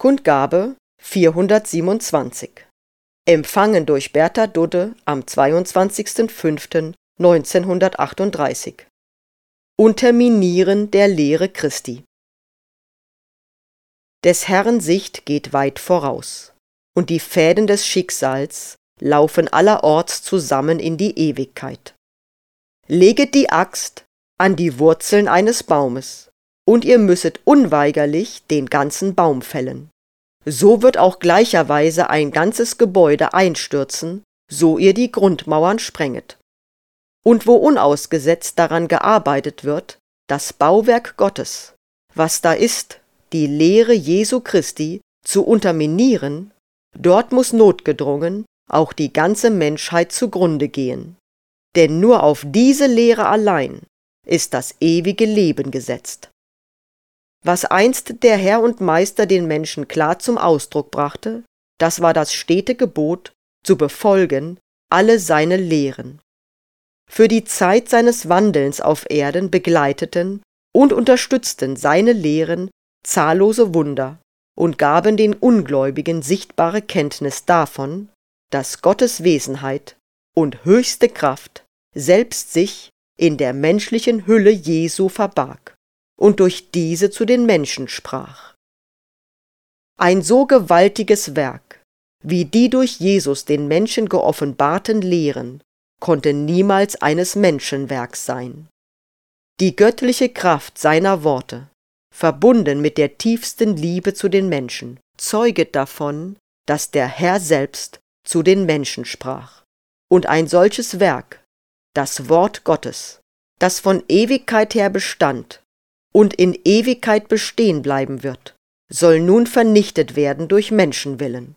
Kundgabe 427. Empfangen durch Bertha Dudde am 22.05.1938. Unterminieren der Lehre Christi. Des Herrn Sicht geht weit voraus, und die Fäden des Schicksals laufen allerorts zusammen in die Ewigkeit. Leget die Axt an die Wurzeln eines Baumes, und ihr müsset unweigerlich den ganzen Baum fällen. So wird auch gleicherweise ein ganzes Gebäude einstürzen, so ihr die Grundmauern sprenget. Und wo unausgesetzt daran gearbeitet wird, das Bauwerk Gottes, was da ist, die Lehre Jesu Christi, zu unterminieren, dort muß notgedrungen auch die ganze Menschheit zugrunde gehen. Denn nur auf diese Lehre allein ist das ewige Leben gesetzt. Was einst der Herr und Meister den Menschen klar zum Ausdruck brachte, das war das stete Gebot, zu befolgen alle seine Lehren. Für die Zeit seines Wandelns auf Erden begleiteten und unterstützten seine Lehren zahllose Wunder und gaben den Ungläubigen sichtbare Kenntnis davon, dass Gottes Wesenheit und höchste Kraft selbst sich in der menschlichen Hülle Jesu verbarg und durch diese zu den Menschen sprach. Ein so gewaltiges Werk, wie die durch Jesus den Menschen geoffenbarten Lehren, konnte niemals eines Menschenwerks sein. Die göttliche Kraft seiner Worte, verbunden mit der tiefsten Liebe zu den Menschen, zeuget davon, dass der Herr selbst zu den Menschen sprach. Und ein solches Werk, das Wort Gottes, das von Ewigkeit her bestand und in Ewigkeit bestehen bleiben wird, soll nun vernichtet werden durch Menschenwillen.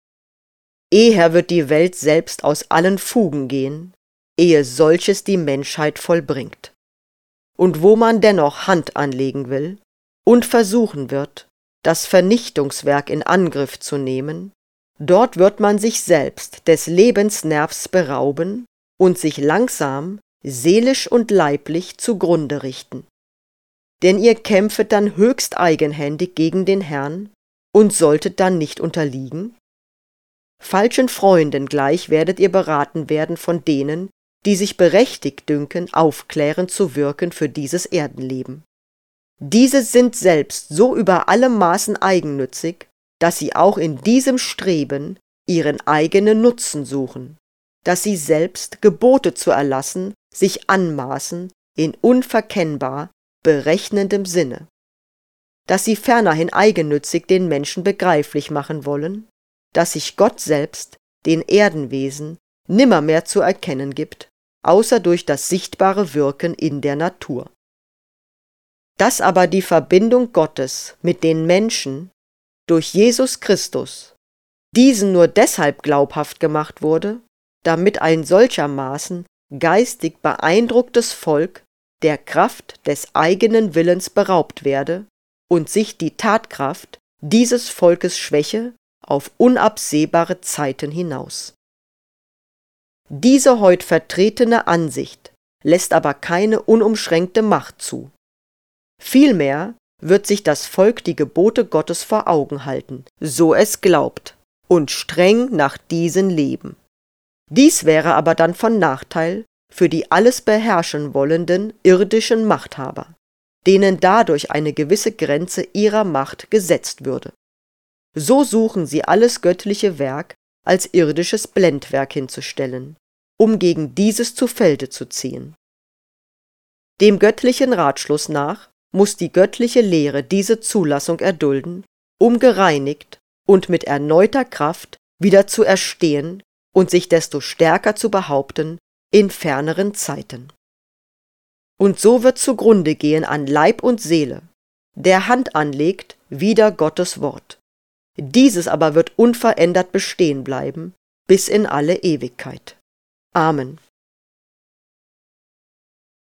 Eher wird die Welt selbst aus allen Fugen gehen, ehe solches die Menschheit vollbringt. Und wo man dennoch Hand anlegen will und versuchen wird, das Vernichtungswerk in Angriff zu nehmen, dort wird man sich selbst des Lebensnervs berauben und sich langsam, seelisch und leiblich zugrunde richten. Denn ihr kämpfet dann höchst eigenhändig gegen den Herrn und solltet dann nicht unterliegen? Falschen Freunden gleich werdet ihr beraten werden von denen, die sich berechtigt dünken, aufklärend zu wirken für dieses Erdenleben. Diese sind selbst so über alle Maßen eigennützig, dass sie auch in diesem Streben ihren eigenen Nutzen suchen, dass sie selbst Gebote zu erlassen sich anmaßen in unverkennbar berechnendem Sinne, dass sie fernerhin eigennützig den Menschen begreiflich machen wollen, dass sich Gott selbst den Erdenwesen nimmermehr zu erkennen gibt, außer durch das sichtbare Wirken in der Natur. Dass aber die Verbindung Gottes mit den Menschen durch Jesus Christus diesen nur deshalb glaubhaft gemacht wurde, damit ein solchermaßen geistig beeindrucktes Volk der Kraft des eigenen Willens beraubt werde und sich die Tatkraft dieses Volkes schwäche auf unabsehbare Zeiten hinaus. Diese heut vertretene Ansicht lässt aber keine unumschränkte Macht zu. Vielmehr wird sich das Volk die Gebote Gottes vor Augen halten, so es glaubt, und streng nach diesen leben. Dies wäre aber dann von Nachteil für die alles beherrschen wollenden irdischen Machthaber, denen dadurch eine gewisse Grenze ihrer Macht gesetzt würde. So suchen sie alles göttliche Werk als irdisches Blendwerk hinzustellen, um gegen dieses zu Felde zu ziehen. Dem göttlichen Ratschluss nach muß die göttliche Lehre diese Zulassung erdulden, um gereinigt und mit erneuter Kraft wieder zu erstehen und sich desto stärker zu behaupten in ferneren Zeiten. Und so wird zugrunde gehen an Leib und Seele, der Hand anlegt wider Gottes Wort. Dieses aber wird unverändert bestehen bleiben bis in alle Ewigkeit. Amen.